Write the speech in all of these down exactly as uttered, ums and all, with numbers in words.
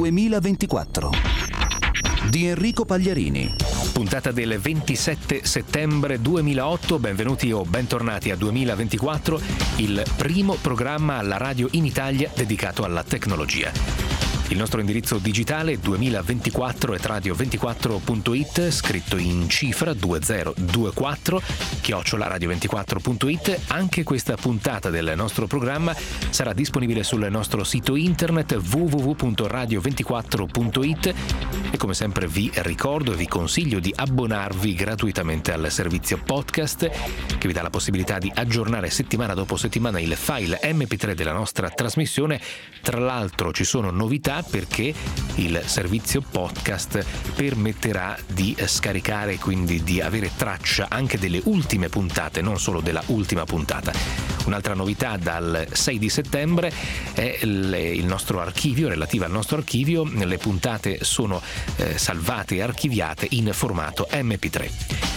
duemilaventiquattro di Enrico Pagliarini. Puntata del ventisette settembre duemilaotto, benvenuti o bentornati a duemilaventiquattro, il primo programma alla radio in Italia dedicato alla tecnologia. Il nostro indirizzo digitale duemilaventiquattro at radio ventiquattro punto it, scritto in cifra duemilaventiquattro, chiocciola radio ventiquattro punto it. Anche questa puntata del nostro programma sarà disponibile sul nostro sito internet w w w punto radio ventiquattro punto it e come sempre vi ricordo e vi consiglio di abbonarvi gratuitamente al servizio podcast che vi dà la possibilità di aggiornare settimana dopo settimana il file emme pi tre della nostra trasmissione. Tra l'altro ci sono novità perché il servizio podcast permetterà di scaricare, quindi di avere traccia anche delle ultime puntate, non solo della ultima puntata. Un'altra novità dal sei di settembre è il nostro archivio, relativa al nostro archivio. Le puntate sono eh, salvate e archiviate in formato emme pi tre.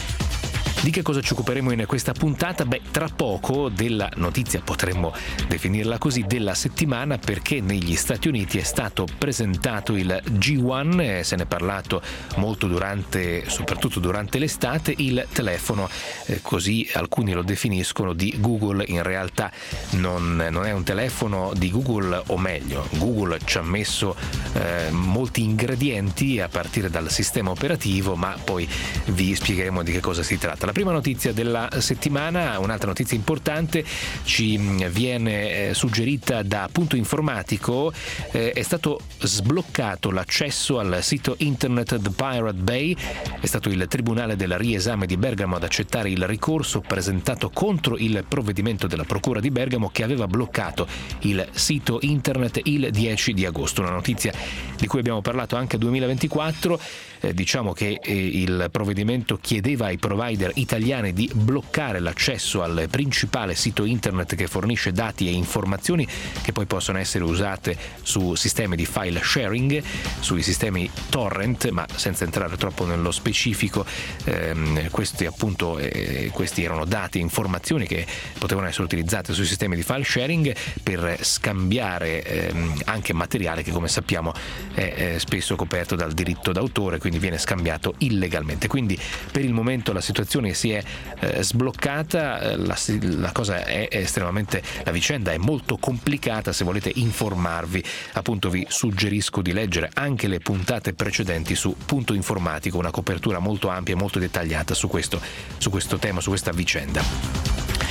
Di che cosa ci occuperemo in questa puntata? Beh, tra poco della notizia, potremmo definirla così, della settimana, perché negli Stati Uniti è stato presentato il G uno, e se ne è parlato molto durante, soprattutto durante l'estate, il telefono, eh, così alcuni lo definiscono, di Google. In realtà non, non è un telefono di Google, o meglio, Google ci ha messo eh, molti ingredienti a partire dal sistema operativo, ma poi vi spiegheremo di che cosa si tratta. La prima notizia della settimana, un'altra notizia importante, ci viene suggerita da Punto Informatico. Eh, è stato sbloccato l'accesso al sito internet The Pirate Bay. È stato il Tribunale del Riesame di Bergamo ad accettare il ricorso presentato contro il provvedimento della Procura di Bergamo che aveva bloccato il sito internet il dieci di agosto. Una notizia di cui abbiamo parlato anche duemilaventiquattro. Eh, diciamo che eh, il provvedimento chiedeva ai provider italiani di bloccare l'accesso al principale sito internet che fornisce dati e informazioni che poi possono essere usate su sistemi di file sharing, sui sistemi torrent, ma senza entrare troppo nello specifico. Ehm, questi appunto eh, questi erano dati e informazioni che potevano essere utilizzate sui sistemi di file sharing per scambiare ehm, anche materiale che, come sappiamo, è, è spesso coperto dal diritto d'autore, quindi viene scambiato illegalmente. Quindi per il momento la situazione si è eh, sbloccata. La, la cosa è, è estremamente, la vicenda è molto complicata. Se volete informarvi, appunto, vi suggerisco di leggere anche le puntate precedenti su Punto Informatico, una copertura molto ampia e molto dettagliata su questo, su questo tema, su questa vicenda.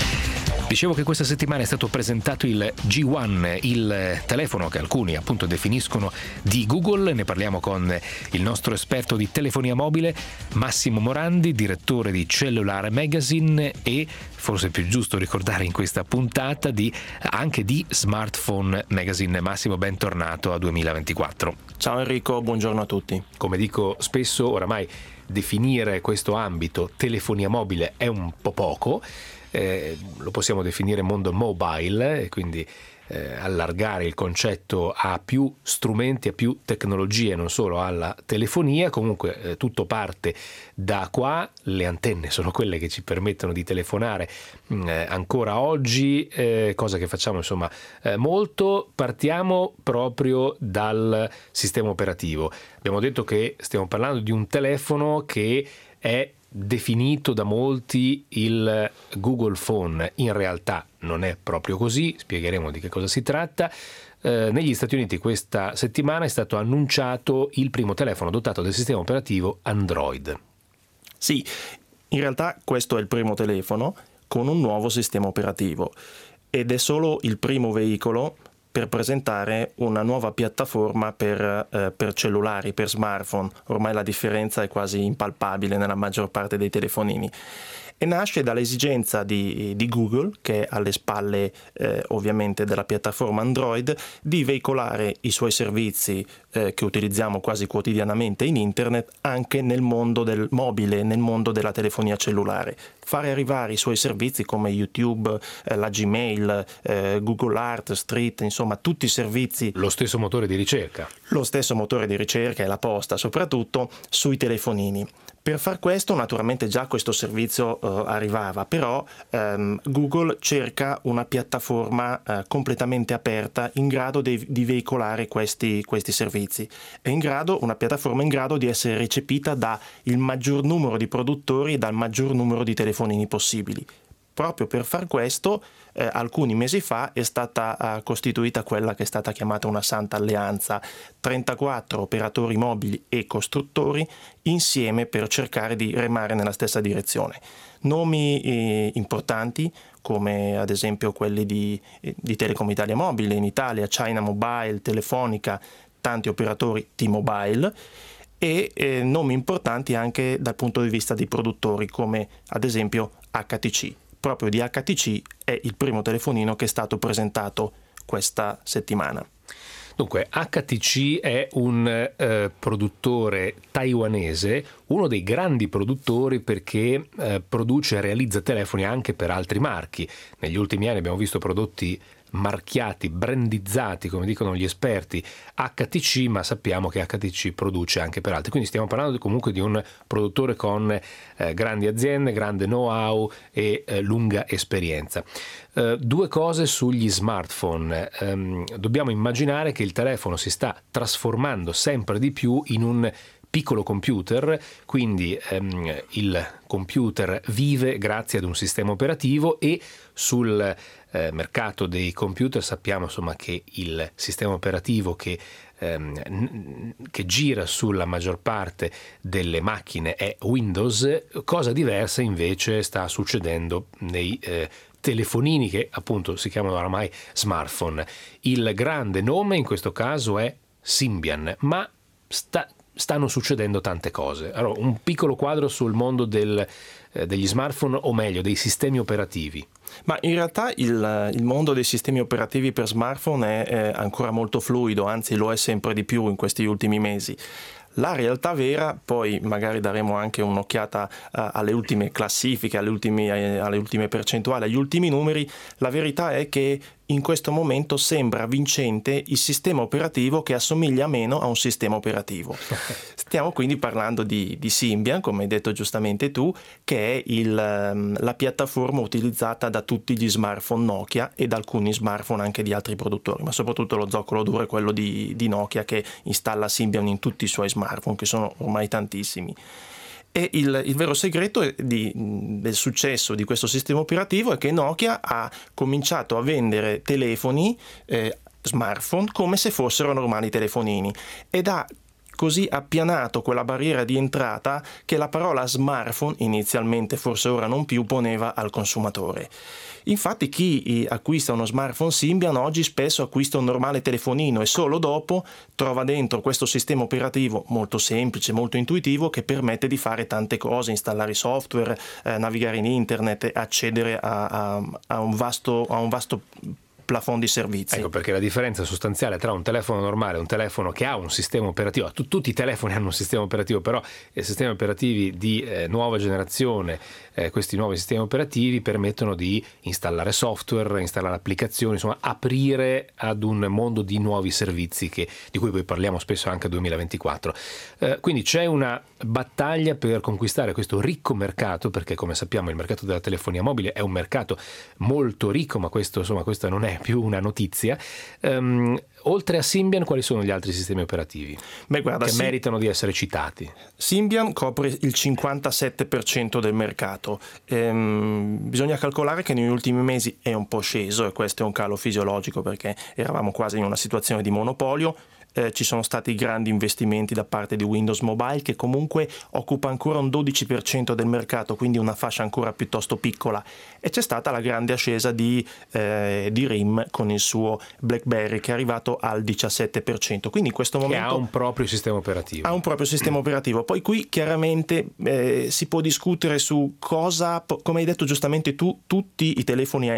Dicevo che questa settimana è stato presentato il G uno, il telefono che alcuni appunto definiscono di Google. Ne parliamo con il nostro esperto di telefonia mobile, Massimo Morandi, direttore di Cellular Magazine e, forse è più giusto ricordare in questa puntata, di, anche di Smartphone Magazine. Massimo, bentornato a duemilaventiquattro. Ciao Enrico, buongiorno a tutti. Come dico spesso, oramai definire questo ambito telefonia mobile è un po' poco. Eh, lo possiamo definire mondo mobile, e quindi eh, allargare il concetto a più strumenti, a più tecnologie, non solo alla telefonia. Comunque eh, tutto parte da qua. Le antenne sono quelle che ci permettono di telefonare mh, eh, ancora oggi, eh, cosa che facciamo insomma eh, molto. Partiamo proprio dal sistema operativo. Abbiamo detto che stiamo parlando di un telefono che è definito da molti il Google Phone. In realtà non è proprio così, spiegheremo di che cosa si tratta. Eh, negli Stati Uniti questa settimana è stato annunciato il primo telefono dotato del sistema operativo Android. Sì, in realtà questo è il primo telefono con un nuovo sistema operativo ed è solo il primo veicolo per presentare una nuova piattaforma per, eh, per cellulari, per smartphone. Ormai la differenza è quasi impalpabile nella maggior parte dei telefonini. E nasce dall'esigenza di, di Google, che è alle spalle eh, ovviamente della piattaforma Android, di veicolare i suoi servizi eh, che utilizziamo quasi quotidianamente in internet anche nel mondo del mobile, nel mondo della telefonia cellulare. fare arrivare i suoi servizi come YouTube, eh, la Gmail, eh, Google Art, Street, insomma tutti i servizi. Lo stesso motore di ricerca. Lo stesso motore di ricerca e la posta soprattutto sui telefonini. Per far questo naturalmente già questo servizio eh, arrivava, però ehm, Google cerca una piattaforma eh, completamente aperta in grado de- di veicolare questi, questi servizi. È in grado, una piattaforma in grado di essere recepita da il maggior numero di produttori e dal maggior numero di telefonini possibili. Proprio per far questo, eh, alcuni mesi fa è stata eh, costituita quella che è stata chiamata una santa alleanza, trentaquattro operatori mobili e costruttori insieme per cercare di remare nella stessa direzione. Nomi eh, importanti come ad esempio quelli di, eh, di Telecom Italia Mobile in Italia, China Mobile, Telefonica, tanti operatori T-Mobile, e eh, nomi importanti anche dal punto di vista dei produttori come ad esempio H T C. Proprio di H T C è il primo telefonino che è stato presentato questa settimana. Dunque, H T C è un eh, produttore taiwanese, uno dei grandi produttori perché eh, produce e realizza telefoni anche per altri marchi. Negli ultimi anni abbiamo visto prodotti marchiati, brandizzati, come dicono gli esperti, H T C, ma sappiamo che H T C produce anche per altri. Quindi stiamo parlando comunque di un produttore con eh, grandi aziende, grande know-how e eh, lunga esperienza. Uh, due cose sugli smartphone. Um, dobbiamo immaginare che il telefono si sta trasformando sempre di più in un piccolo computer, quindi um, il computer vive grazie ad un sistema operativo e sul eh, mercato dei computer sappiamo insomma che il sistema operativo che che gira sulla maggior parte delle macchine è Windows. Cosa diversa invece sta succedendo nei eh, telefonini che appunto si chiamano oramai smartphone. Il grande nome in questo caso è Symbian, ma sta, stanno succedendo tante cose. Allora, un piccolo quadro sul mondo del, eh, degli smartphone, o meglio dei sistemi operativi. Ma in realtà il, il mondo dei sistemi operativi per smartphone è, è ancora molto fluido, anzi lo è sempre di più in questi ultimi mesi. La realtà vera, poi magari daremo anche un'occhiata uh, alle ultime classifiche, alle ultime, alle ultime percentuali, agli ultimi numeri, la verità è che in questo momento sembra vincente il sistema operativo che assomiglia meno a un sistema operativo. Stiamo quindi parlando di, di Symbian, come hai detto giustamente tu, che è il, la piattaforma utilizzata da tutti gli smartphone Nokia e da alcuni smartphone anche di altri produttori, ma soprattutto lo zoccolo duro è quello di, di Nokia, che installa Symbian in tutti i suoi smartphone, che sono ormai tantissimi. E il, il vero segreto di, del successo di questo sistema operativo è che Nokia ha cominciato a vendere telefoni, eh, smartphone, come se fossero normali telefonini, ed ha così appianato quella barriera di entrata che la parola smartphone, inizialmente forse ora non più, poneva al consumatore. Infatti chi acquista uno smartphone Symbian oggi spesso acquista un normale telefonino e solo dopo trova dentro questo sistema operativo molto semplice, molto intuitivo, che permette di fare tante cose, installare software, eh, navigare in internet, accedere a, a, a un vasto, a un vasto plafond di servizi. Ecco perché la differenza sostanziale tra un telefono normale e un telefono che ha un sistema operativo, tu, tutti i telefoni hanno un sistema operativo, però i sistemi operativi di eh, nuova generazione, eh, questi nuovi sistemi operativi permettono di installare software, installare applicazioni, insomma aprire ad un mondo di nuovi servizi che, di cui poi parliamo spesso anche nel duemilaventiquattro. Eh, quindi c'è una battaglia per conquistare questo ricco mercato, perché come sappiamo il mercato della telefonia mobile è un mercato molto ricco, ma questo insomma questa non è più una notizia. Um, oltre a Symbian, quali sono gli altri sistemi operativi Beh, guarda, che Sim- meritano di essere citati? Symbian copre il cinquantasette per cento del mercato. Ehm, bisogna calcolare che negli ultimi mesi è un po' sceso, e questo è un calo fisiologico perché eravamo quasi in una situazione di monopolio. Eh, ci sono stati grandi investimenti da parte di Windows Mobile, che comunque occupa ancora un dodici per cento del mercato, quindi una fascia ancora piuttosto piccola, e c'è stata la grande ascesa di, eh, di R I M con il suo BlackBerry, che è arrivato al diciassette per cento, quindi in questo momento che ha un proprio sistema operativo ha un proprio sistema operativo. Poi qui chiaramente eh, si può discutere su cosa, come hai detto giustamente tu, tutti i telefoni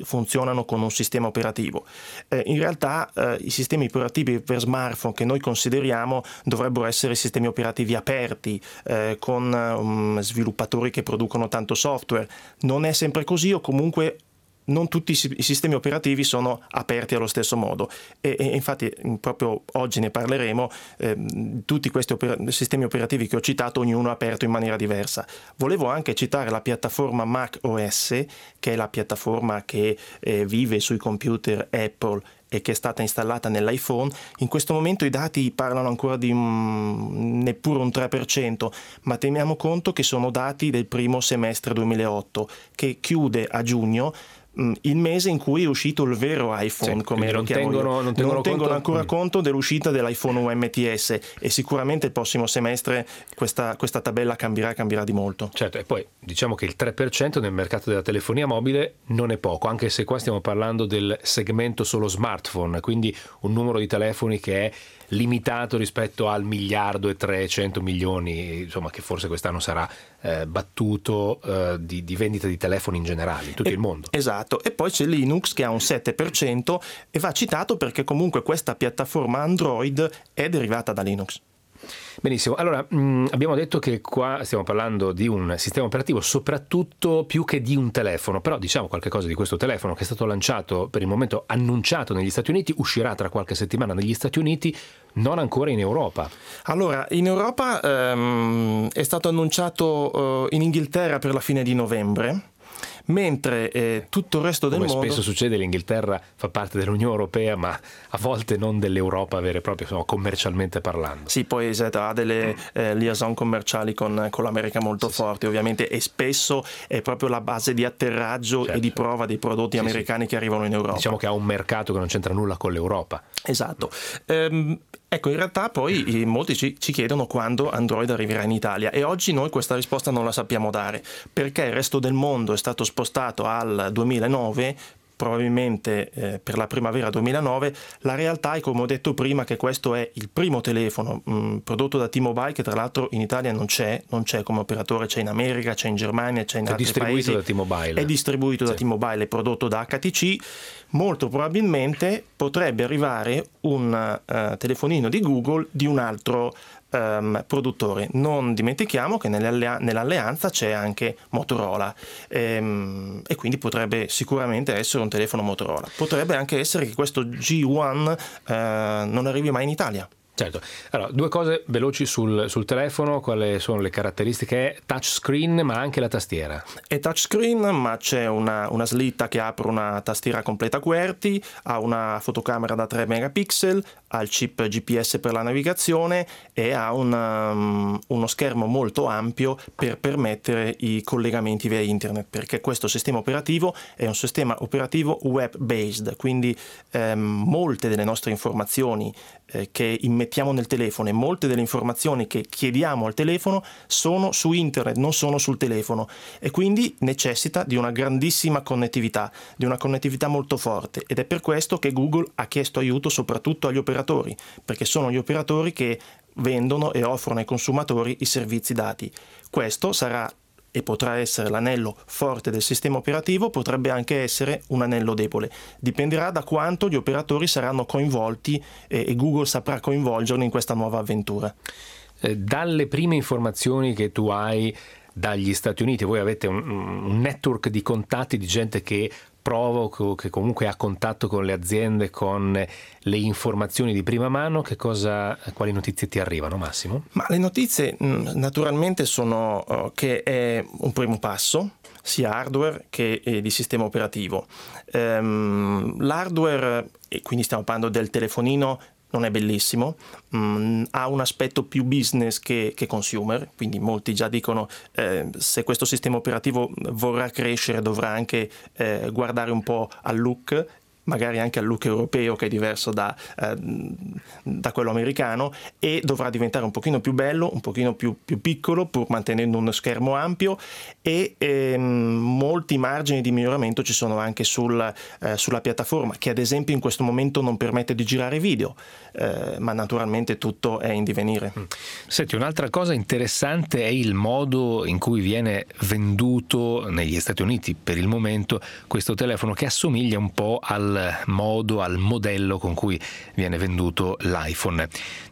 funzionano con un sistema operativo. Eh, in realtà eh, i sistemi operativi per smartphone che noi consideriamo dovrebbero essere sistemi operativi aperti, eh, con um, sviluppatori che producono tanto software. Non è sempre così, o comunque non tutti i sistemi operativi sono aperti allo stesso modo, e, e infatti proprio oggi ne parleremo. Eh, tutti questi opera- sistemi operativi che ho citato, ognuno è aperto in maniera diversa. Volevo anche citare la piattaforma macOS, che è la piattaforma che eh, vive sui computer Apple e che è stata installata nell'iPhone. In questo momento i dati parlano ancora di un, neppure un tre per cento, ma teniamo conto che sono dati del primo semestre duemilaotto, che chiude a giugno, il mese in cui è uscito il vero iPhone, sì, come lo non chiamo tengono, io. non tengono, non tengono conto... ancora mm. conto dell'uscita dell'iPhone U M T S, e sicuramente il prossimo semestre questa, questa tabella cambierà cambierà di molto. Certo, e poi diciamo che il tre per cento nel mercato della telefonia mobile non è poco, anche se qua stiamo parlando del segmento solo smartphone, quindi un numero di telefoni che è limitato rispetto al miliardo e trecento milioni, insomma, che forse quest'anno sarà eh, battuto eh, di, di vendita di telefoni in generale in tutto e, il mondo. Esatto, e poi c'è Linux che ha un sette per cento, e va citato perché comunque questa piattaforma Android è derivata da Linux. Benissimo, allora mh, abbiamo detto che qua stiamo parlando di un sistema operativo soprattutto più che di un telefono, però diciamo qualche cosa di questo telefono che è stato lanciato, per il momento annunciato negli Stati Uniti, uscirà tra qualche settimana negli Stati Uniti, non ancora in Europa. Allora, in Europa ehm, è stato annunciato eh, in Inghilterra per la fine di novembre, mentre eh, tutto il resto del Come mondo... spesso succede, l'Inghilterra fa parte dell'Unione Europea, ma a volte non dell'Europa vera e propria, insomma, commercialmente parlando. Sì, poi esatto, ha delle eh, liaison commerciali con, con l'America molto sì, forti, sì. ovviamente, e spesso è proprio la base di atterraggio certo. e di prova dei prodotti sì, americani sì. che arrivano in Europa. Diciamo che ha un mercato che non c'entra nulla con l'Europa. Esatto. Ehm, ecco, in realtà poi molti ci, ci chiedono quando Android arriverà in Italia, e oggi noi questa risposta non la sappiamo dare, perché il resto del mondo è stato spostato al duemilanove, probabilmente eh, per la primavera duemilanove. La realtà è, come ho detto prima, che questo è il primo telefono mh, prodotto da T-Mobile, che tra l'altro in Italia non c'è, non c'è come operatore, c'è in America, c'è in Germania, c'è in è altri distribuito paesi. Da T-Mobile. È distribuito sì. da T-Mobile, è prodotto da H T C. Molto probabilmente potrebbe arrivare un uh, telefonino di Google di un altro Um, produttore. Non dimentichiamo che nell'allea- nell'alleanza c'è anche Motorola, ehm, e quindi potrebbe sicuramente essere un telefono Motorola. Potrebbe anche essere che questo G uno uh, non arrivi mai in Italia. Certo. Allora, due cose veloci sul, sul telefono: quali sono le caratteristiche? Touchscreen, ma anche la tastiera. È touchscreen, ma c'è una, una slitta che apre una tastiera completa QWERTY, ha una fotocamera da tre megapixel, ha il chip G P S per la navigazione e ha un, um, uno schermo molto ampio per permettere i collegamenti via internet, perché questo sistema operativo è un sistema operativo web-based, quindi ehm, molte delle nostre informazioni eh, che immettiamo nel telefono e molte delle informazioni che chiediamo al telefono sono su internet, non sono sul telefono, e quindi necessita di una grandissima connettività, di una connettività molto forte, ed è per questo che Google ha chiesto aiuto soprattutto agli operatori, perché sono gli operatori che vendono e offrono ai consumatori i servizi dati. Questo sarà e potrà essere l'anello forte del sistema operativo, potrebbe anche essere un anello debole. Dipenderà da quanto gli operatori saranno coinvolti e, e Google saprà coinvolgerli in questa nuova avventura. Eh, dalle prime informazioni che tu hai dagli Stati Uniti, voi avete un, un network di contatti di gente che prova, che comunque ha contatto con le aziende, con le informazioni di prima mano. Che cosa, quali notizie ti arrivano, Massimo? Ma le notizie naturalmente sono uh, che è un primo passo, sia hardware che eh, di sistema operativo. Um, l'hardware, e quindi stiamo parlando del telefonino, non è bellissimo, mm, ha un aspetto più business che, che consumer, quindi molti già dicono eh, se questo sistema operativo vorrà crescere dovrà anche eh, guardare un po' al look, magari anche al look europeo che è diverso da, eh, da quello americano, e dovrà diventare un pochino più bello, un pochino più, più piccolo, pur mantenendo uno schermo ampio, e ehm, molti margini di miglioramento ci sono anche sul, eh, sulla piattaforma, che ad esempio in questo momento non permette di girare video, eh, ma naturalmente tutto è in divenire. Senti, un'altra cosa interessante è il modo in cui viene venduto negli Stati Uniti per il momento questo telefono, che assomiglia un po' al modo, al modello con cui viene venduto l'iPhone.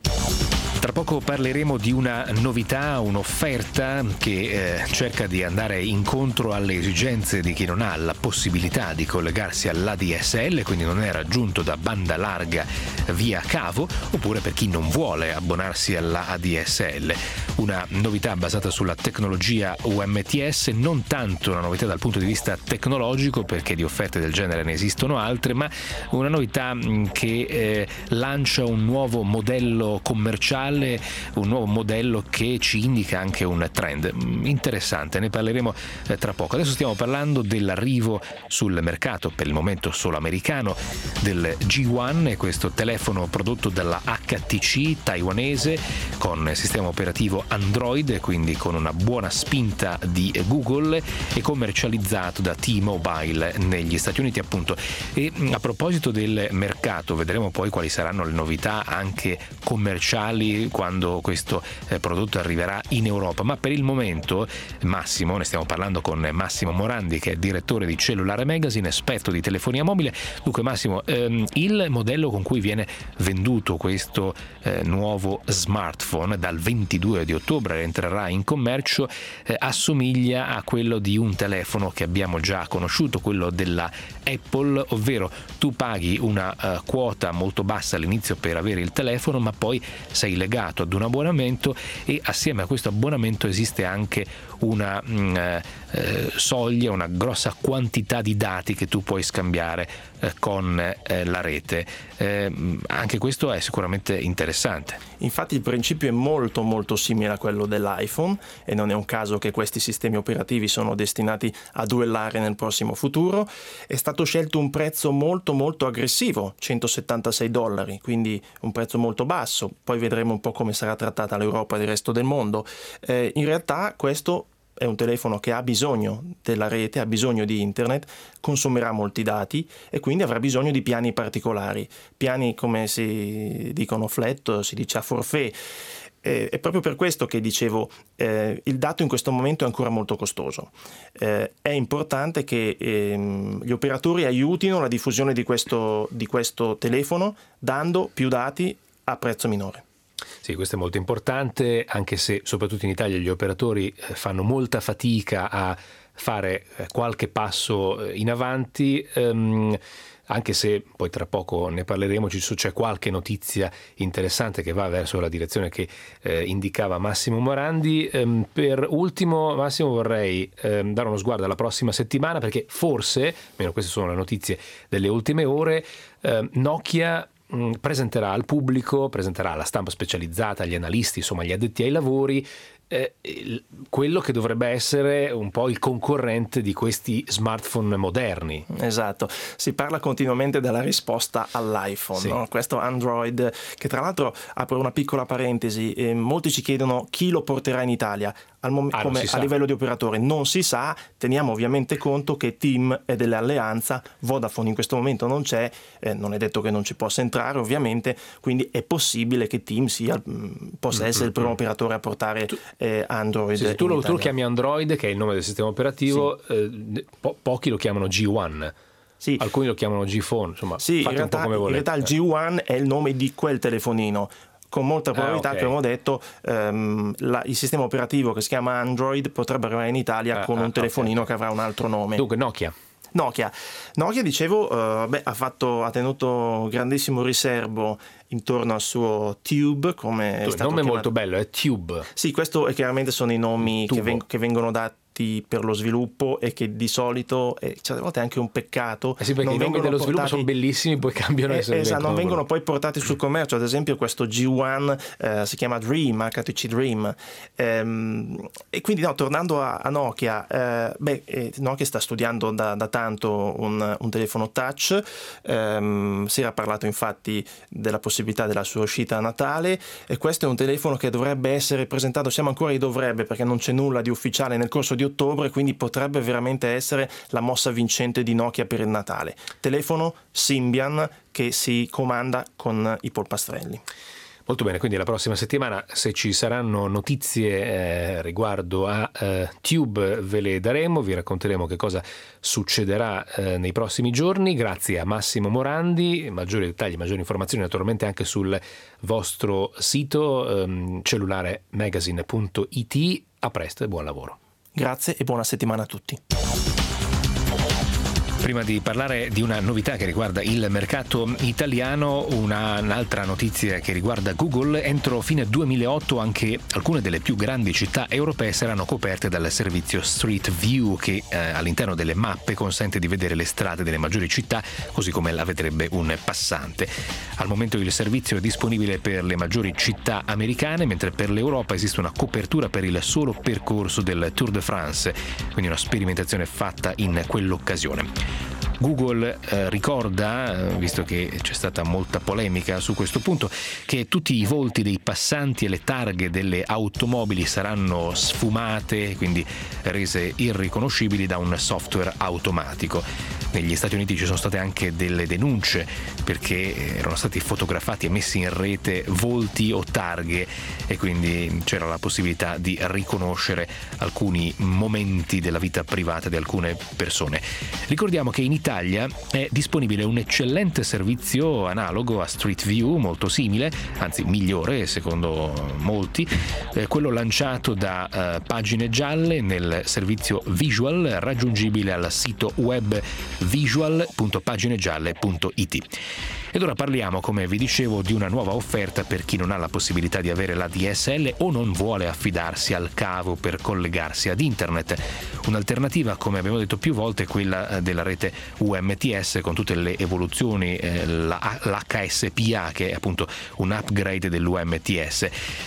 Tra poco parleremo di una novità, un'offerta che eh, cerca di andare incontro alle esigenze di chi non ha la possibilità di collegarsi all'A D S L, quindi non è raggiunto da banda larga via cavo, oppure per chi non vuole abbonarsi alla A D S L. Una novità basata sulla tecnologia U M T S, non tanto una novità dal punto di vista tecnologico, perché di offerte del genere ne esistono altre, ma una novità che eh, lancia un nuovo modello commerciale, un nuovo modello che ci indica anche un trend interessante. Ne parleremo tra poco. Adesso stiamo parlando dell'arrivo sul mercato, per il momento solo americano, del G uno, questo telefono prodotto dalla H T C taiwanese con sistema operativo Android, quindi con una buona spinta di Google, e commercializzato da T-Mobile negli Stati Uniti, appunto. E a proposito del mercato, vedremo poi quali saranno le novità anche commerciali quando questo eh, prodotto arriverà in Europa, ma per il momento Massimo, ne stiamo parlando con Massimo Morandi, che è direttore di Cellulare Magazine, esperto di telefonia mobile. Dunque Massimo, ehm, il modello con cui viene venduto questo eh, nuovo smartphone dal ventidue di ottobre entrerà in commercio, eh, assomiglia a quello di un telefono che abbiamo già conosciuto, quello della Apple, ovvero tu paghi una uh, quota molto bassa all'inizio per avere il telefono, ma poi sei legato ad un abbonamento, e assieme a questo abbonamento esiste anche una mh, eh, soglia, una grossa quantità di dati che tu puoi scambiare eh, con eh, la rete. Eh, anche questo è sicuramente interessante. Infatti il principio è molto molto simile a quello dell'iPhone, e non è un caso che questi sistemi operativi sono destinati a duellare nel prossimo futuro. È stato scelto un prezzo molto molto aggressivo, centosettantasei dollari, quindi un prezzo molto basso. Poi vedremo un po' come sarà trattata l'Europa e il resto del mondo. Eh, in realtà questo è un telefono che ha bisogno della rete, ha bisogno di internet, consumerà molti dati e quindi avrà bisogno di piani particolari. Piani, come si dicono flat, si dice a forfait. Eh, è proprio per questo che dicevo, eh, il dato in questo momento è ancora molto costoso. Eh, è importante che ehm, gli operatori aiutino la diffusione di questo, di questo telefono dando più dati a prezzo minore. Sì, questo è molto importante, anche se soprattutto in Italia gli operatori fanno molta fatica a fare qualche passo in avanti, ehm, anche se poi tra poco ne parleremo, c'è qualche notizia interessante che va verso la direzione che eh, indicava Massimo Morandi. Ehm, per ultimo, Massimo, vorrei ehm, dare uno sguardo alla prossima settimana, perché forse, almeno queste sono le notizie delle ultime ore, ehm, Nokia presenterà al pubblico, presenterà alla stampa specializzata, agli analisti, insomma agli addetti ai lavori, eh, quello che dovrebbe essere un po' il concorrente di questi smartphone moderni. Esatto, si parla continuamente della risposta all'iPhone, sì. No? Questo Android, che tra l'altro, apro una piccola parentesi, eh, molti ci chiedono chi lo porterà in Italia. Al mom- ah, come a livello di operatore non si sa, teniamo ovviamente conto che TIM è dell'alleanza, Vodafone in questo momento non c'è, eh, non è detto che non ci possa entrare ovviamente, quindi è possibile che TIM sia, mh, possa essere mm-hmm. il primo operatore a portare tu, eh, Android. Sì, tu, lo, tu lo chiami Android, che è il nome del sistema operativo, sì. eh, po- pochi lo chiamano G uno. Sì. Alcuni lo chiamano G-Phone, insomma, sì, fate in realtà, un po' come volete. In realtà il G uno è il nome di quel telefonino. Con molta probabilità, ah, okay. Come abbiamo detto, um, la, il sistema operativo che si chiama Android potrebbe arrivare in Italia ah, con ah, un telefonino okay. che avrà un altro nome. Dunque Nokia. Nokia, Nokia dicevo, uh, beh, ha, fatto, ha tenuto grandissimo riserbo intorno al suo Tube, come è il stato nome chiamato. È molto bello, è Tube. Sì, questo è chiaramente sono i nomi che, veng- che vengono da- per lo sviluppo e che di solito eh, certe volte è anche un peccato. Eh sì, perché non i nomi dello portati... sviluppo sono bellissimi, poi cambiano eh, e se ne esatto, non vengono poi portati sul Mm. commercio. Ad esempio questo G uno eh, si chiama Dream, H T C Dream. Ehm, e quindi no, tornando a, a Nokia, eh, beh, eh, Nokia sta studiando da, da tanto un, un telefono touch. Ehm, si era parlato infatti della possibilità della sua uscita a Natale, e questo è un telefono che dovrebbe essere presentato, siamo ancora ai dovrebbe perché non c'è nulla di ufficiale, nel corso di ottobre, quindi potrebbe veramente essere la mossa vincente di Nokia per il Natale. Telefono Symbian che si comanda con i polpastrelli. Molto bene, quindi la prossima settimana, se ci saranno notizie eh, riguardo a eh, Tube, ve le daremo, vi racconteremo che cosa succederà eh, nei prossimi giorni. Grazie a Massimo Morandi, maggiori dettagli, maggiori informazioni naturalmente anche sul vostro sito ehm, cellularemagazine punto it. A presto e buon lavoro. Grazie e buona settimana a tutti. Prima di parlare di una novità che riguarda il mercato italiano, una, un'altra notizia che riguarda Google. Entro fine duemilaotto anche alcune delle più grandi città europee saranno coperte dal servizio Street View, che eh, all'interno delle mappe consente di vedere le strade delle maggiori città così come la vedrebbe un passante. Al momento il servizio è disponibile per le maggiori città americane, mentre per l'Europa esiste una copertura per il solo percorso del Tour de France, quindi una sperimentazione fatta in quell'occasione. Google eh, ricorda, eh, visto che c'è stata molta polemica su questo punto, che tutti i volti dei passanti e le targhe delle automobili saranno sfumate, quindi rese irriconoscibili da un software automatico. Negli Stati Uniti ci sono state anche delle denunce perché erano stati fotografati e messi in rete volti o targhe e quindi c'era la possibilità di riconoscere alcuni momenti della vita privata di alcune persone. Ricordiamo che in Italia è disponibile un eccellente servizio analogo a Street View, molto simile, anzi migliore secondo molti, eh, quello lanciato da eh, Pagine Gialle nel servizio Visual, raggiungibile al sito web visual punto paginegialle punto it. Ed ora parliamo, come vi dicevo, di una nuova offerta per chi non ha la possibilità di avere la D S L o non vuole affidarsi al cavo per collegarsi ad internet. Un'alternativa, come abbiamo detto più volte, è quella della rete U M T S con tutte le evoluzioni, eh, la, l'H S P A, che è appunto un upgrade dell'U M T S.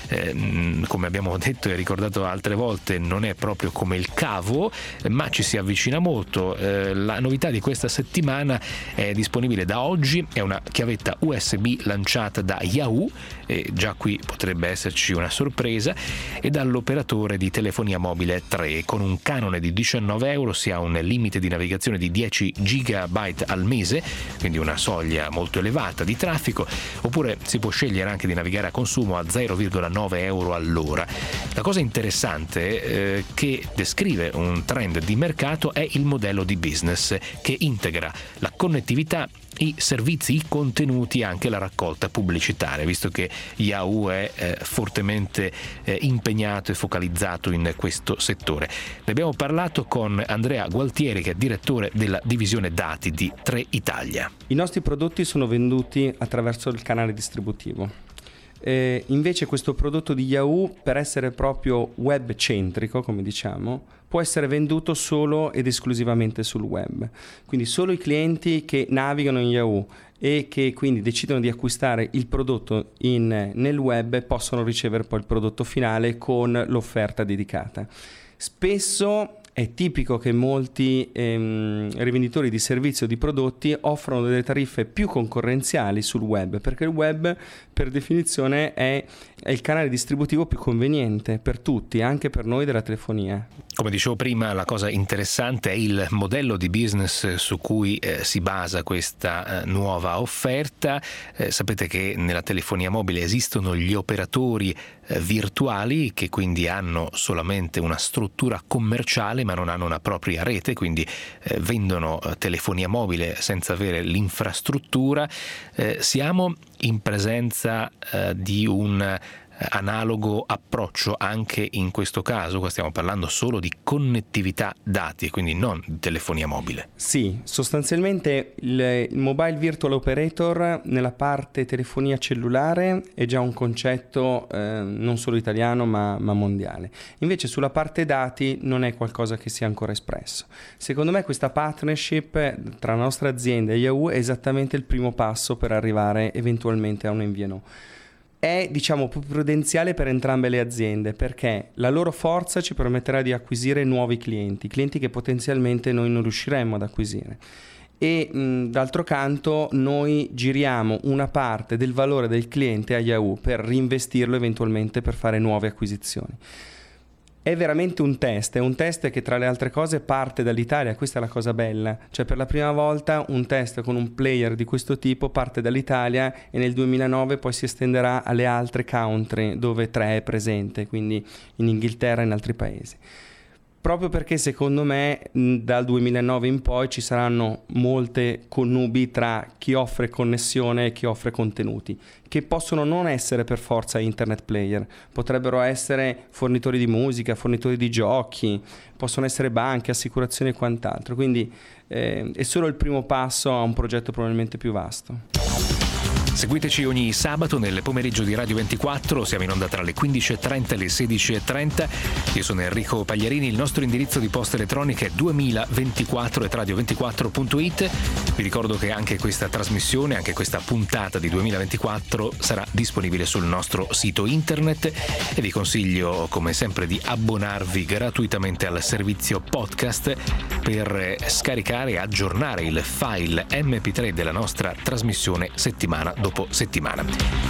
Eh, come abbiamo detto e ricordato altre volte, non è proprio come il cavo, ma ci si avvicina molto. Eh, la novità di questa settimana è disponibile da oggi, è una chiavetta U S B lanciata da Yahoo, e già qui potrebbe esserci una sorpresa, e dall'operatore di telefonia mobile tre. Con un canone di diciannove euro si ha un limite di navigazione di dieci gigabyte al mese, quindi una soglia molto elevata di traffico, oppure si può scegliere anche di navigare a consumo a zero virgola nove euro all'ora. La cosa interessante eh, che descrive un trend di mercato è il modello di business che integra la connettività, i servizi, i contenuti e anche la raccolta pubblicitaria, visto che Yahoo è eh, fortemente eh, impegnato e focalizzato in questo settore. Ne abbiamo parlato con Andrea Gualtieri, che è direttore della divisione dati di tre Italia. I nostri prodotti sono venduti attraverso il canale distributivo. Eh, invece questo prodotto di Yahoo, per essere proprio web centrico, come diciamo, può essere venduto solo ed esclusivamente sul web. Quindi solo i clienti che navigano in Yahoo e che quindi decidono di acquistare il prodotto in, nel web possono ricevere poi il prodotto finale con l'offerta dedicata. Spesso è tipico che molti ehm, rivenditori di servizio di prodotti offrono delle tariffe più concorrenziali sul web, perché il web per definizione è, è il canale distributivo più conveniente per tutti, anche per noi della telefonia. Come dicevo prima, la cosa interessante è il modello di business su cui eh, si basa questa eh, nuova offerta. Eh, sapete che nella telefonia mobile esistono gli operatori eh, virtuali che quindi hanno solamente una struttura commerciale ma non hanno una propria rete, quindi eh, vendono eh, telefonia mobile senza avere l'infrastruttura. Eh, siamo in presenza eh, di un analogo approccio anche in questo caso? Qua stiamo parlando solo di connettività dati e quindi non di telefonia mobile. Sì, sostanzialmente il, il Mobile Virtual Operator nella parte telefonia cellulare è già un concetto eh, non solo italiano ma, ma mondiale. Invece sulla parte dati non è qualcosa che sia ancora espresso. Secondo me questa partnership tra la nostra azienda e Yahoo è esattamente il primo passo per arrivare eventualmente a un M V N O. È, diciamo, più prudenziale per entrambe le aziende perché la loro forza ci permetterà di acquisire nuovi clienti, clienti che potenzialmente noi non riusciremmo ad acquisire. E mh, d'altro canto noi giriamo una parte del valore del cliente a Yahoo per reinvestirlo eventualmente per fare nuove acquisizioni. È veramente un test, è un test che tra le altre cose parte dall'Italia, questa è la cosa bella, cioè per la prima volta un test con un player di questo tipo parte dall'Italia e nel duemilanove poi si estenderà alle altre country dove tre è presente, quindi in Inghilterra e in altri paesi. Proprio perché secondo me dal duemilanove in poi ci saranno molte connubi tra chi offre connessione e chi offre contenuti, che possono non essere per forza internet player, potrebbero essere fornitori di musica, fornitori di giochi, possono essere banche, assicurazioni e quant'altro, quindi eh, è solo il primo passo a un progetto probabilmente più vasto. Seguiteci ogni sabato nel pomeriggio di Radio ventiquattro, siamo in onda tra le quindici e trenta e le sedici e trenta. Io sono Enrico Pagliarini, il nostro indirizzo di posta elettronica è duemilaventiquattro at radio ventiquattro punto it. Vi ricordo che anche questa trasmissione, anche questa puntata di duemilaventiquattro sarà disponibile sul nostro sito internet e vi consiglio come sempre di abbonarvi gratuitamente al servizio podcast per scaricare e aggiornare il file emme pi tre della nostra trasmissione settimana dopo settimana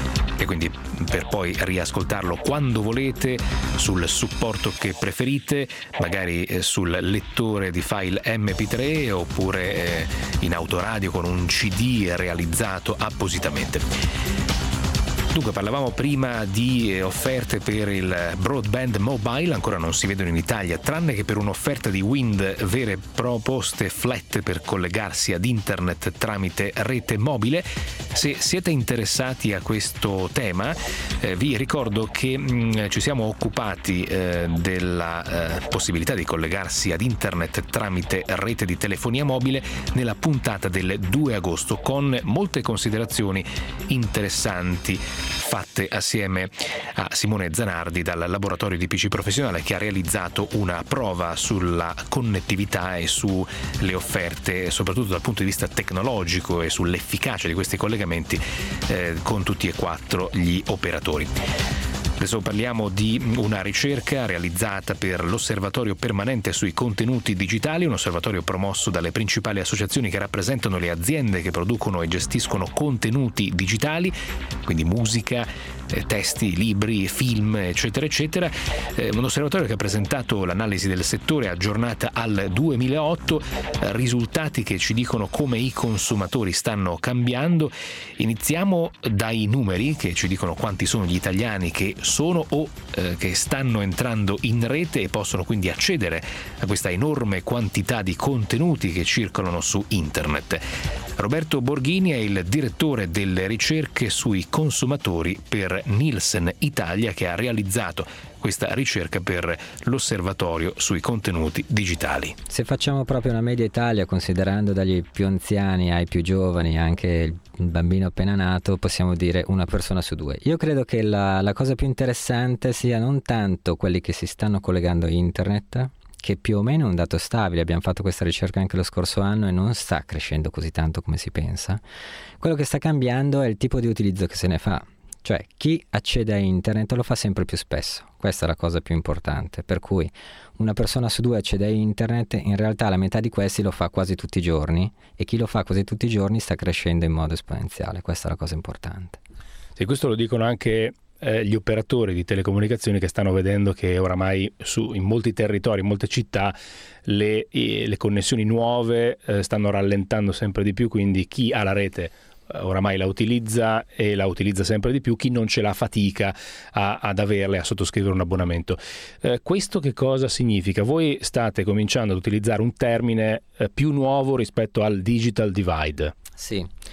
e quindi per poi riascoltarlo quando volete sul supporto che preferite, magari sul lettore di file emme pi tre oppure in autoradio con un ci di realizzato appositamente. Dunque, parlavamo prima di offerte per il broadband mobile, ancora non si vedono in Italia, tranne che per un'offerta di Wind vere proposte flat per collegarsi ad internet tramite rete mobile. Se siete interessati a questo tema, eh, vi ricordo che mh, ci siamo occupati eh, della eh, possibilità di collegarsi ad internet tramite rete di telefonia mobile nella puntata del due agosto con molte considerazioni interessanti fatte assieme a Simone Zanardi dal laboratorio di P C professionale che ha realizzato una prova sulla connettività e sulle offerte, soprattutto dal punto di vista tecnologico e sull'efficacia di questi collegamenti eh, con tutti e quattro gli operatori. Adesso parliamo di una ricerca realizzata per l'Osservatorio Permanente sui Contenuti Digitali, un osservatorio promosso dalle principali associazioni che rappresentano le aziende che producono e gestiscono contenuti digitali, quindi musica, eh, testi, libri, film, eccetera, eccetera. Eh, un osservatorio che ha presentato l'analisi del settore aggiornata al duemilaotto, eh, risultati che ci dicono come i consumatori stanno cambiando. Iniziamo dai numeri che ci dicono quanti sono gli italiani che sono o eh, che stanno entrando in rete e possono quindi accedere a questa enorme quantità di contenuti che circolano su internet. Roberto Borghini è il direttore delle ricerche sui consumatori per Nielsen Italia, che ha realizzato questa ricerca per l'osservatorio sui contenuti digitali. Se facciamo proprio una media Italia, considerando dagli più anziani ai più giovani, anche il bambino appena nato, possiamo dire una persona su due. Io credo che la, la cosa più interessante sia non tanto quelli che si stanno collegando a internet, che più o meno è un dato stabile, abbiamo fatto questa ricerca anche lo scorso anno e non sta crescendo così tanto come si pensa. Quello che sta cambiando è il tipo di utilizzo che se ne fa. Cioè, chi accede a internet lo fa sempre più spesso, questa è la cosa più importante, per cui una persona su due accede a internet, in realtà la metà di questi lo fa quasi tutti i giorni e chi lo fa quasi tutti i giorni sta crescendo in modo esponenziale, questa è la cosa importante. Sì, questo lo dicono anche eh, gli operatori di telecomunicazioni che stanno vedendo che oramai su, in molti territori, in molte città, le, le connessioni nuove eh, stanno rallentando sempre di più, quindi chi ha la rete oramai la utilizza e la utilizza sempre di più, chi non ce l'ha fatica a, ad averle, a sottoscrivere un abbonamento. Eh, questo che cosa significa? Voi state cominciando ad utilizzare un termine eh, più nuovo rispetto al digital divide. Sì.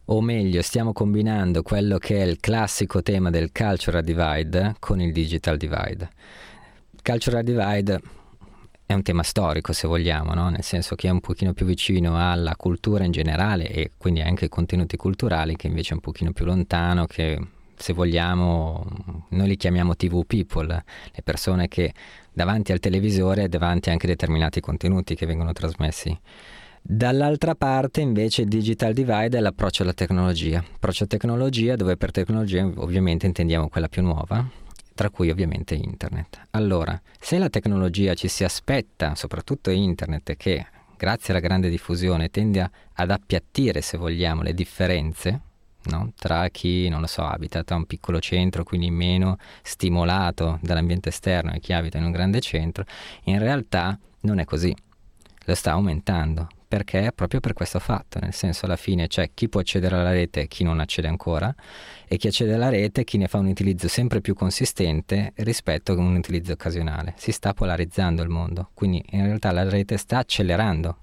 o meglio stiamo combinando quello che è il classico tema del cultural divide con il digital divide. Cultural divide è un tema storico, se vogliamo, no? Nel senso che è un pochino più vicino alla cultura in generale e quindi anche ai contenuti culturali, che invece è un pochino più lontano, che se vogliamo noi li chiamiamo T V people, le persone che davanti al televisore e davanti anche a determinati contenuti che vengono trasmessi. Dall'altra parte invece il digital divide è l'approccio alla tecnologia, approccio a tecnologia dove per tecnologia ovviamente intendiamo quella più nuova, tra cui ovviamente internet. Allora, se la tecnologia ci si aspetta, soprattutto internet, che grazie alla grande diffusione tende ad appiattire, se vogliamo, le differenze, no? Tra chi, non lo so, abita tra un piccolo centro, quindi meno stimolato dall'ambiente esterno, e chi abita in un grande centro, in realtà non è così, lo sta aumentando. Perché? Proprio per questo fatto, nel senso alla fine c'è chi può accedere alla rete e chi non accede ancora, e chi accede alla rete, chi ne fa un utilizzo sempre più consistente rispetto a un utilizzo occasionale. Si sta polarizzando il mondo, quindi in realtà la rete sta accelerando,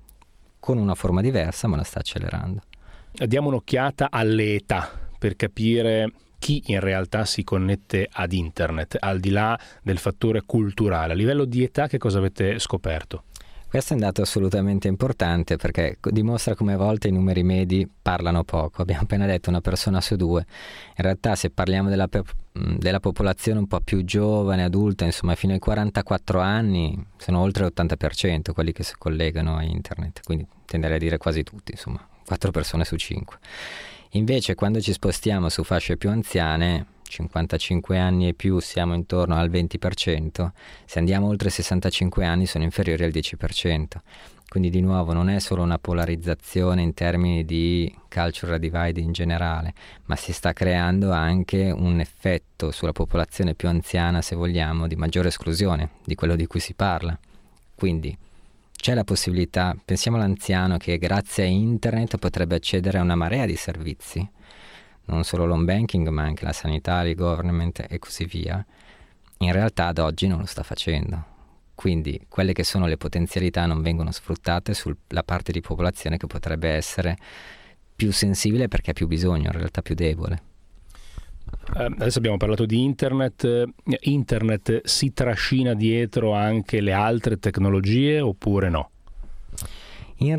con una forma diversa ma la sta accelerando. Diamo un'occhiata alle età per capire chi in realtà si connette ad internet, al di là del fattore culturale. A livello di età che cosa avete scoperto? Questo è un dato assolutamente importante perché dimostra come a volte i numeri medi parlano poco. Abbiamo appena detto una persona su due. In realtà se parliamo della, della popolazione un po' più giovane, adulta, insomma fino ai quarantaquattro anni, sono oltre l'ottanta per cento quelli che si collegano a internet, quindi tenderei a dire quasi tutti, insomma, quattro persone su cinque. Invece quando ci spostiamo su fasce più anziane, cinquantacinque anni e più, siamo intorno al venti per cento, se andiamo oltre sessantacinque anni sono inferiori al dieci per cento. Quindi di nuovo non è solo una polarizzazione in termini di cultural divide in generale, ma si sta creando anche un effetto sulla popolazione più anziana, se vogliamo, di maggiore esclusione di quello di cui si parla. Quindi c'è la possibilità, pensiamo all'anziano che grazie a internet potrebbe accedere a una marea di servizi, non solo l'home banking ma anche la sanità, il government e così via. In realtà ad oggi non lo sta facendo, quindi quelle che sono le potenzialità non vengono sfruttate sulla parte di popolazione che potrebbe essere più sensibile perché ha più bisogno, in realtà più debole. Eh, adesso abbiamo parlato di internet. Internet si trascina dietro anche le altre tecnologie oppure no? In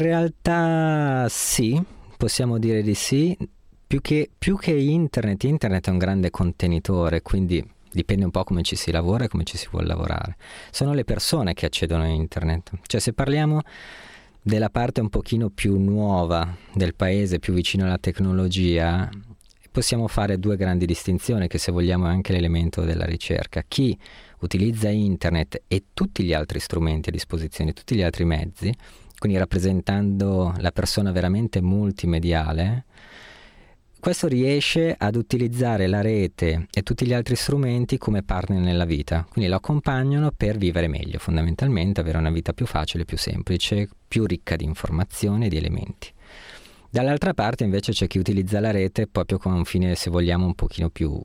realtà sì, possiamo dire di sì. Più che, più che internet, internet è un grande contenitore, quindi dipende un po' come ci si lavora e come ci si vuole lavorare. Sono le persone che accedono a internet. Cioè se parliamo della parte un pochino più nuova del paese, più vicino alla tecnologia, possiamo fare due grandi distinzioni che se vogliamo è anche l'elemento della ricerca. Chi utilizza internet e tutti gli altri strumenti a disposizione, tutti gli altri mezzi, quindi rappresentando la persona veramente multimediale, questo riesce ad utilizzare la rete e tutti gli altri strumenti come partner nella vita, quindi lo accompagnano per vivere meglio, fondamentalmente avere una vita più facile, più semplice, più ricca di informazioni e di elementi. Dall'altra parte invece c'è chi utilizza la rete proprio con un fine, se vogliamo, un pochino più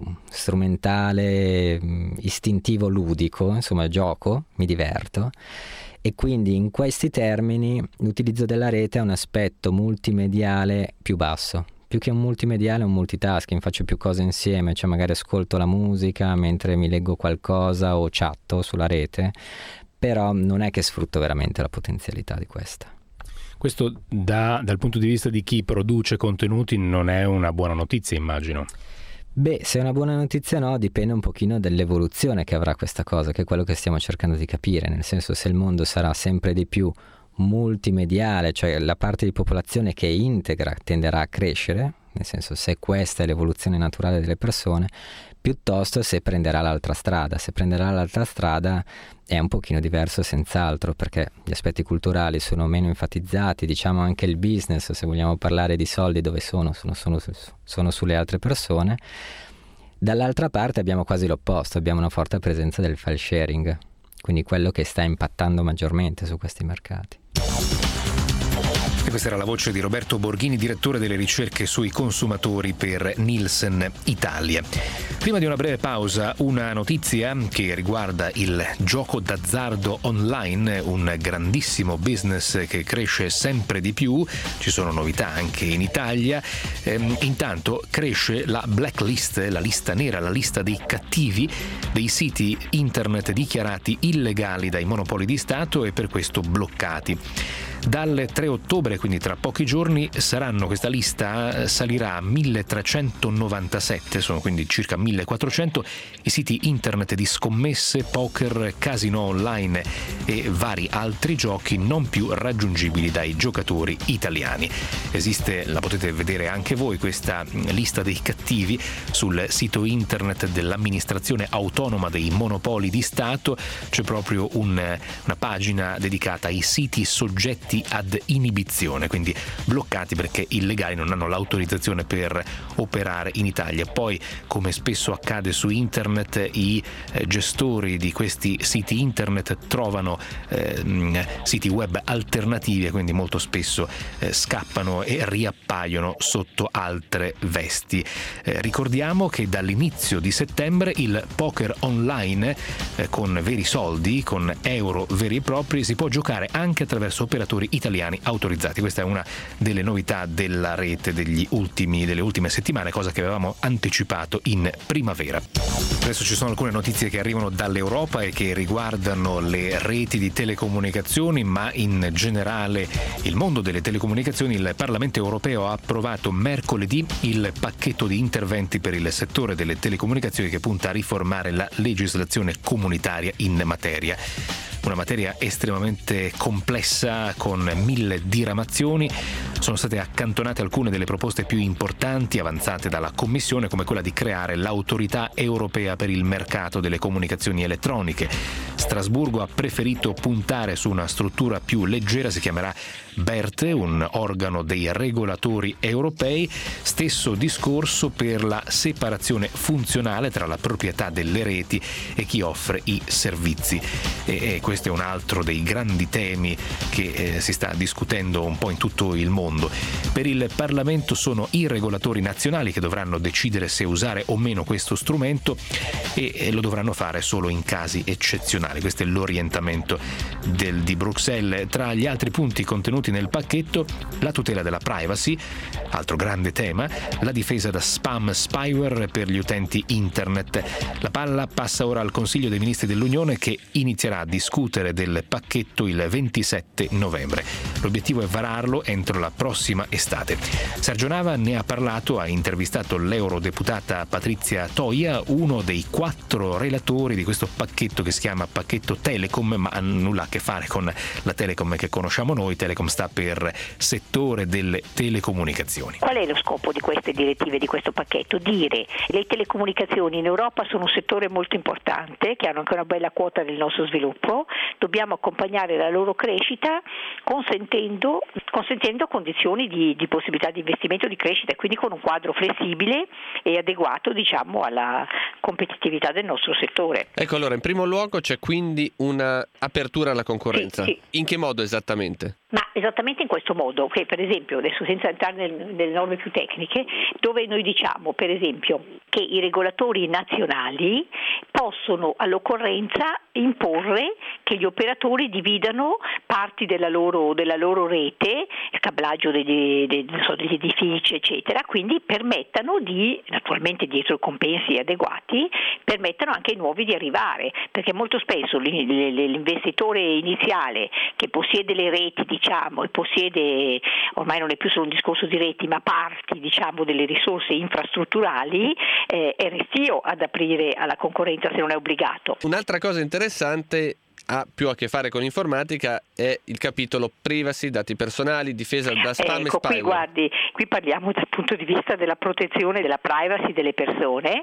strumentale, istintivo, ludico, insomma gioco, mi diverto. E quindi in questi termini l'utilizzo della rete ha un aspetto multimediale più basso. Più che un multimediale è un multitasking, faccio più cose insieme, cioè magari ascolto la musica mentre mi leggo qualcosa o chatto sulla rete, però non è che sfrutto veramente la potenzialità di questa. Questo da, dal punto di vista di chi produce contenuti non è una buona notizia, immagino. Beh, se è una buona notizia no, dipende un pochino dall'evoluzione che avrà questa cosa, che è quello che stiamo cercando di capire, nel senso se il mondo sarà sempre di più multimediale, cioè la parte di popolazione che integra tenderà a crescere, nel senso se questa è l'evoluzione naturale delle persone, piuttosto se prenderà l'altra strada. Se prenderà l'altra strada è un pochino diverso senz'altro, perché gli aspetti culturali sono meno enfatizzati, diciamo anche il business, se vogliamo parlare di soldi, dove sono? Sono, sono, sono sulle altre persone. Dall'altra parte abbiamo quasi l'opposto, abbiamo una forte presenza del file sharing, quindi quello che sta impattando maggiormente su questi mercati. E Questa era la voce di Roberto Borghini, direttore delle ricerche sui consumatori per Nielsen Italia. Prima di una breve pausa, una notizia che riguarda il gioco d'azzardo online, un grandissimo business che cresce sempre di più. Ci sono novità anche in Italia. Ehm, intanto cresce la blacklist, la lista nera, la lista dei cattivi dei siti internet dichiarati illegali dai monopoli di Stato e per questo bloccati. Dal tre ottobre, quindi tra pochi giorni, saranno questa lista salirà a milletrecentonovantasette, sono quindi circa millequattrocento i siti internet di scommesse, poker, casino online e vari altri giochi non più raggiungibili dai giocatori italiani. Esiste, la potete vedere anche voi, questa lista dei cattivi sul sito internet dell'amministrazione autonoma dei monopoli di Stato. C'è proprio un, una pagina dedicata ai siti soggetti ad inibizione, quindi bloccati perché illegali, non hanno l'autorizzazione per operare in Italia. Poi, come spesso accade su internet, i eh, gestori di questi siti internet trovano eh, siti web alternativi e quindi molto spesso eh, scappano e riappaiono sotto altre vesti. Eh, ricordiamo che dall'inizio di settembre il poker online eh, con veri soldi, con euro veri e propri, si può giocare anche attraverso operatori italiani autorizzati. Questa è una delle novità della rete degli ultimi, delle ultime settimane, cosa che avevamo anticipato in primavera. Adesso ci sono alcune notizie che arrivano dall'Europa e che riguardano le reti di telecomunicazioni, ma in generale il mondo delle telecomunicazioni. Il Parlamento europeo ha approvato mercoledì il pacchetto di interventi per il settore delle telecomunicazioni che punta a riformare la legislazione comunitaria in materia. Una materia estremamente complessa con mille diramazioni. Sono state accantonate alcune delle proposte più importanti avanzate dalla Commissione, come quella di creare l'Autorità Europea per il mercato delle comunicazioni elettroniche. Strasburgo ha preferito puntare su una struttura più leggera, si chiamerà BERT, un organo dei regolatori europei. Stesso discorso per la separazione funzionale tra la proprietà delle reti e chi offre i servizi. E, e questo è un altro dei grandi temi che eh, si sta discutendo un po' in tutto il mondo. Per il Parlamento sono i regolatori nazionali che dovranno decidere se usare o meno questo strumento e, e lo dovranno fare solo in casi eccezionali. Questo è l'orientamento del, di Bruxelles. Tra gli altri punti contenuti nel pacchetto, la tutela della privacy, altro grande tema, la difesa da spam spyware per gli utenti internet. La palla passa ora al Consiglio dei Ministri dell'Unione, che inizierà a discutere del pacchetto il ventisette novembre. L'obiettivo è vararlo entro la prossima estate. Sergio Nava ne ha parlato, ha intervistato l'eurodeputata Patrizia Toia, uno dei quattro relatori di questo pacchetto che si chiama pacchetto Telecom, ma ha nulla a che fare con la Telecom che conosciamo noi. Telecom sta per settore delle telecomunicazioni. Qual è lo scopo di queste direttive, di questo pacchetto? Dire le telecomunicazioni in Europa sono un settore molto importante, che hanno anche una bella quota del nostro sviluppo, dobbiamo accompagnare la loro crescita consentendo, consentendo condizioni di, di possibilità di investimento, di crescita, e quindi con un quadro flessibile e adeguato, diciamo, alla competitività del nostro settore. Ecco, allora in primo luogo c'è quindi una apertura alla concorrenza. Sì, sì. In che modo esattamente? Ma esattamente in questo modo, che per esempio, adesso senza entrare nel, nelle norme più tecniche, dove noi diciamo per esempio che i regolatori nazionali possono all'occorrenza imporre che gli operatori dividano parti della loro, della loro rete, il cablaggio degli, degli, so, degli edifici eccetera, quindi permettano di, naturalmente dietro compensi adeguati, permettano anche ai nuovi di arrivare, perché molto spesso l'investitore iniziale che possiede le reti, diciamo, e possiede, ormai non è più solo un discorso di reti, ma parti, diciamo, delle risorse infrastrutturali, eh, è restio ad aprire alla concorrenza se non è obbligato. Un'altra cosa interessante ha più a che fare con l'informatica è il capitolo privacy, dati personali, difesa da spam ecco, e spyware. Qui guardi, qui parliamo dal punto di vista della protezione della privacy delle persone.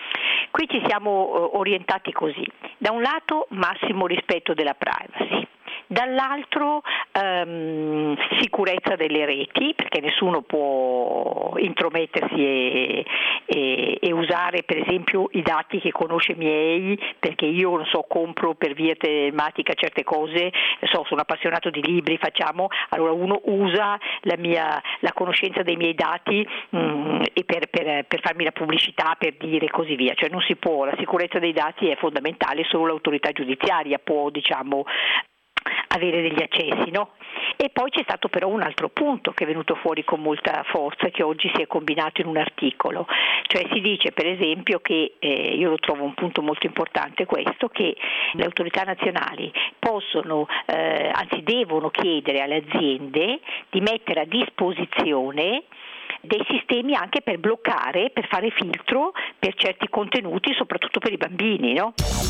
Qui ci siamo orientati così: da un lato massimo rispetto della privacy, dall'altro ehm, sicurezza delle reti, perché nessuno può può intromettersi e, e, e usare per esempio i dati che conosce miei, perché io non so, compro per via telematica certe cose, so, sono appassionato di libri, facciamo, allora uno usa la mia la conoscenza dei miei dati mh, e per, per, per farmi la pubblicità, per dire così via, cioè non si può, la sicurezza dei dati è fondamentale, solo l'autorità giudiziaria può, diciamo, avere degli accessi, no? E poi c'è stato però un altro punto che è venuto fuori con molta forza, che oggi si è combinato in un articolo, cioè si dice per esempio che, eh, io lo trovo un punto molto importante questo, che le autorità nazionali possono, eh, anzi devono chiedere alle aziende di mettere a disposizione dei sistemi anche per bloccare, per fare filtro per certi contenuti, soprattutto per i bambini, no?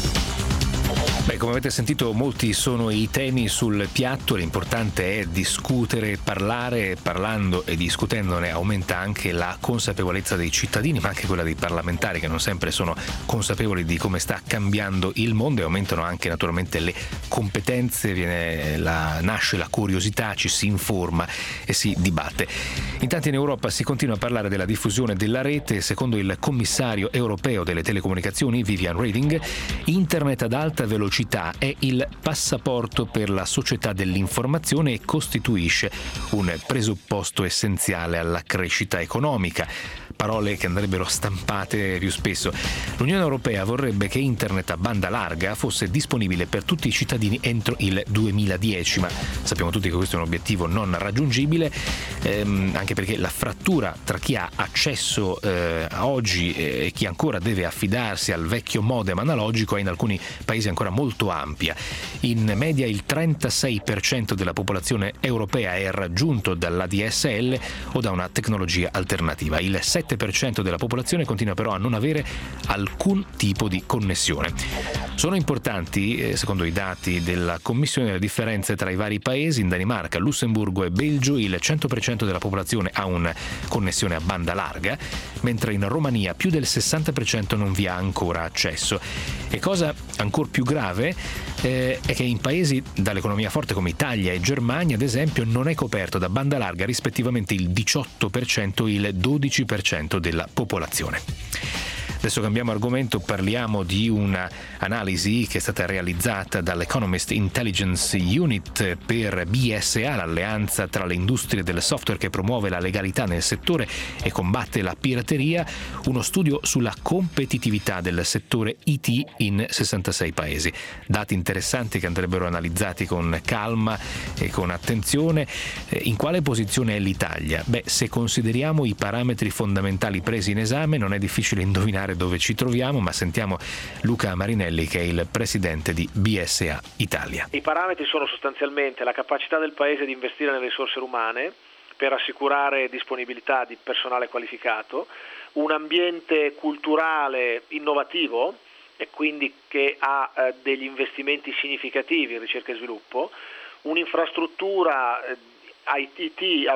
Beh, come avete sentito, molti sono i temi sul piatto, l'importante è discutere, parlare, parlando e discutendone aumenta anche la consapevolezza dei cittadini, ma anche quella dei parlamentari, che non sempre sono consapevoli di come sta cambiando il mondo, e aumentano anche naturalmente le competenze, viene la, nasce la curiosità, ci si informa e si dibatte. Intanto in Europa si continua a parlare della diffusione della rete. Secondo il commissario europeo delle telecomunicazioni Viviane Reding, internet ad alta velocità è il passaporto per la società dell'informazione e costituisce un presupposto essenziale alla crescita economica. Parole che andrebbero stampate più spesso. L'Unione Europea vorrebbe che internet a banda larga fosse disponibile per tutti i cittadini entro il duemiladieci, ma sappiamo tutti che questo è un obiettivo non raggiungibile, ehm, anche perché la frattura tra chi ha accesso eh, a oggi e chi ancora deve affidarsi al vecchio modem analogico è in alcuni paesi ancora molto ampia. In media il trentasei per cento della popolazione europea è raggiunto dall'A D S L o da una tecnologia alternativa. Il sette per cento della popolazione continua però a non avere alcun tipo di connessione. Sono importanti, eh, secondo i dati della Commissione, le differenze tra i vari paesi. In Danimarca, Lussemburgo e Belgio il cento per cento della popolazione ha una connessione a banda larga, mentre in Romania più del sessanta per cento non vi ha ancora accesso. E cosa ancora più grave eh, è che in paesi dall'economia forte come Italia e Germania, ad esempio, non è coperto da banda larga rispettivamente il diciotto per cento e il dodici per cento della popolazione. Adesso cambiamo argomento, parliamo di un'analisi che è stata realizzata dall'Economist Intelligence Unit per B S A, l'alleanza tra le industrie del software che promuove la legalità nel settore e combatte la pirateria, uno studio sulla competitività del settore I T in sessantasei paesi. Dati interessanti che andrebbero analizzati con calma e con attenzione. In quale posizione è l'Italia? Beh, se consideriamo i parametri fondamentali presi in esame, non è difficile indovinare dove ci troviamo, ma sentiamo Luca Marinelli, che è il presidente di B S A Italia. I parametri sono sostanzialmente la capacità del Paese di investire nelle risorse umane per assicurare disponibilità di personale qualificato, un ambiente culturale innovativo e quindi che ha eh, degli investimenti significativi in ricerca e sviluppo, un'infrastruttura eh, I T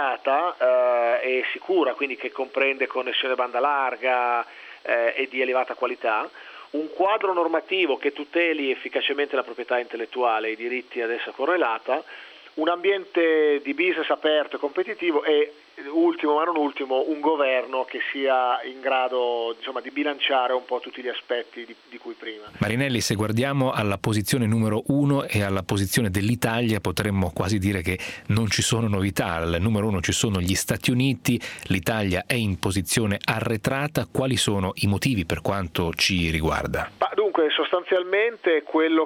avanzata eh, e sicura, quindi che comprende connessione banda larga eh, e di elevata qualità, un quadro normativo che tuteli efficacemente la proprietà intellettuale e i diritti ad essa correlata, un ambiente di business aperto e competitivo e, ultimo ma non ultimo, un governo che sia in grado, insomma, di bilanciare un po' tutti gli aspetti di, di cui prima. Marinelli, se guardiamo alla posizione numero uno e alla posizione dell'Italia, potremmo quasi dire che non ci sono novità. Al numero uno ci sono gli Stati Uniti, l'Italia è in posizione arretrata. Quali sono i motivi per quanto ci riguarda? Ma dunque, sostanzialmente quello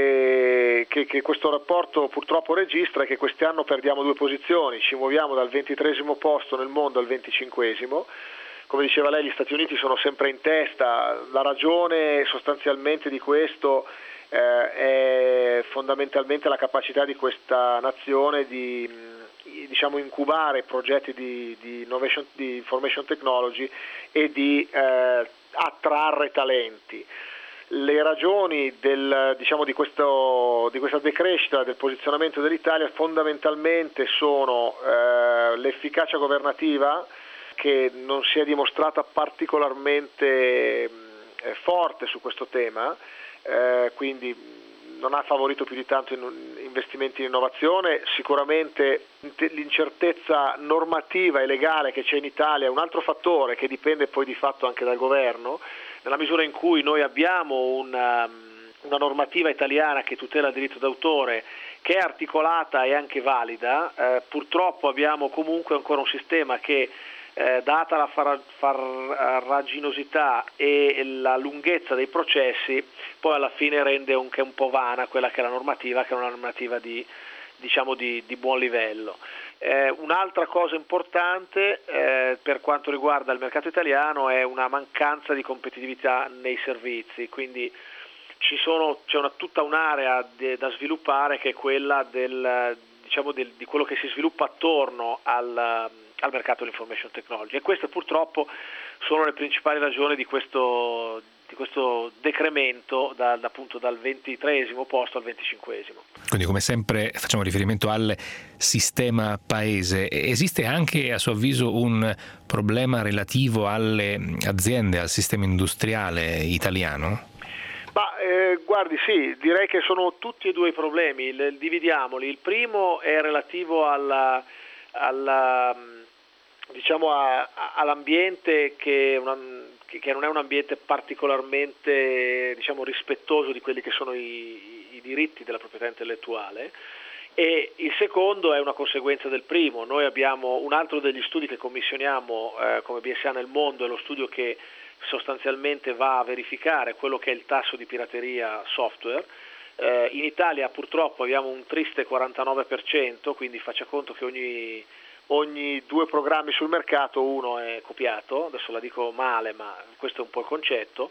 che, che, che questo rapporto purtroppo registra è che quest'anno perdiamo due posizioni, ci muoviamo dal ventitreesimo posto nel mondo al venticinquesimo. Come diceva lei, gli Stati Uniti sono sempre in testa. La ragione sostanzialmente di questo eh, è fondamentalmente la capacità di questa nazione di, diciamo, incubare progetti di, di, innovation, di information technology e di eh, attrarre talenti. Le ragioni del, diciamo, di, questo, di questa decrescita del posizionamento dell'Italia fondamentalmente sono eh, l'efficacia governativa, che non si è dimostrata particolarmente eh, forte su questo tema, eh, quindi non ha favorito più di tanto in investimenti in innovazione. Sicuramente l'incertezza normativa e legale che c'è in Italia è un altro fattore che dipende poi di fatto anche dal governo, nella misura in cui noi abbiamo una, una normativa italiana che tutela il diritto d'autore, che è articolata e anche valida. Eh, purtroppo abbiamo comunque ancora un sistema che Eh, data la far- farraginosità e la lunghezza dei processi, poi alla fine rende anche un po' vana quella che è la normativa, che è una normativa di, diciamo di, di buon livello. Eh, un'altra cosa importante eh, per quanto riguarda il mercato italiano è una mancanza di competitività nei servizi, quindi ci sono, c'è una, tutta un'area de, da sviluppare, che è quella del, diciamo del, di quello che si sviluppa attorno al al mercato dell'information technology, e queste purtroppo sono le principali ragioni di questo, di questo decremento da, da, appunto dal ventitreesimo posto al venticinquesimo. Quindi, come sempre, facciamo riferimento al sistema paese. Esiste anche, a suo avviso, un problema relativo alle aziende, al sistema industriale italiano? Ma eh, guardi, sì, direi che sono tutti e due i problemi, le, dividiamoli. Il primo è relativo alla, alla diciamo a, a, all'ambiente che, una, che non è un ambiente particolarmente, diciamo, rispettoso di quelli che sono i, i diritti della proprietà intellettuale, e il secondo è una conseguenza del primo. Noi abbiamo un altro degli studi che commissioniamo eh, come B S A nel mondo, è lo studio che sostanzialmente va a verificare quello che è il tasso di pirateria software. Eh, in Italia purtroppo abbiamo un triste quarantanove per cento, quindi faccia conto che ogni Ogni due programmi sul mercato uno è copiato, adesso la dico male ma questo è un po' il concetto,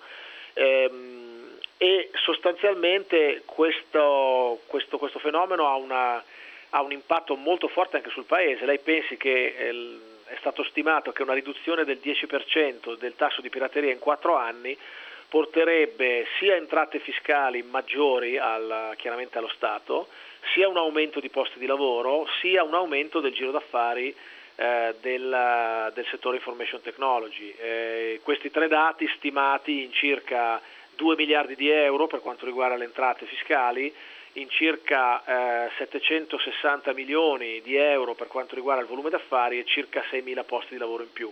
ehm, e sostanzialmente questo, questo, questo fenomeno ha, una, ha un impatto molto forte anche sul paese. Lei pensi che eh, è stato stimato che una riduzione del dieci per cento del tasso di pirateria in quattro anni porterebbe sia entrate fiscali maggiori al, chiaramente allo Stato, sia un aumento di posti di lavoro, sia un aumento del giro d'affari eh, del, del settore information technology. Eh, questi tre dati stimati in circa due miliardi di euro per quanto riguarda le entrate fiscali, in circa eh, settecentosessanta milioni di euro per quanto riguarda il volume d'affari e circa seimila posti di lavoro in più.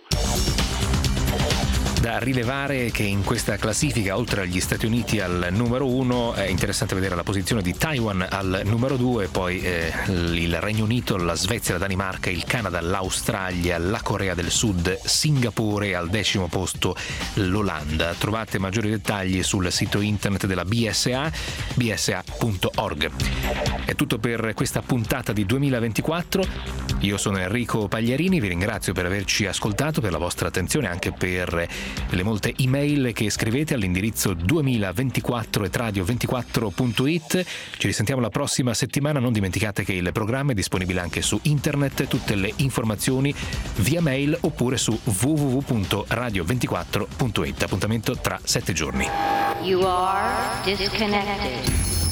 Da rilevare che in questa classifica, oltre agli Stati Uniti al numero uno, è interessante vedere la posizione di Taiwan al numero due, poi eh, il Regno Unito, la Svezia, la Danimarca, il Canada, l'Australia, la Corea del Sud, Singapore, al decimo posto l'Olanda. Trovate maggiori dettagli sul sito internet della B S A, b s a punto org. È tutto per questa puntata di duemilaventiquattro. Io sono Enrico Pagliarini, vi ringrazio per averci ascoltato, per la vostra attenzione, anche per le molte email che scrivete all'indirizzo duemilaventiquattro at radio ventiquattro punto it. Ci risentiamo la prossima settimana. Non dimenticate che il programma è disponibile anche su internet, tutte le informazioni via mail oppure su w w w punto radio ventiquattro punto it. Appuntamento tra sette giorni. You are disconnected.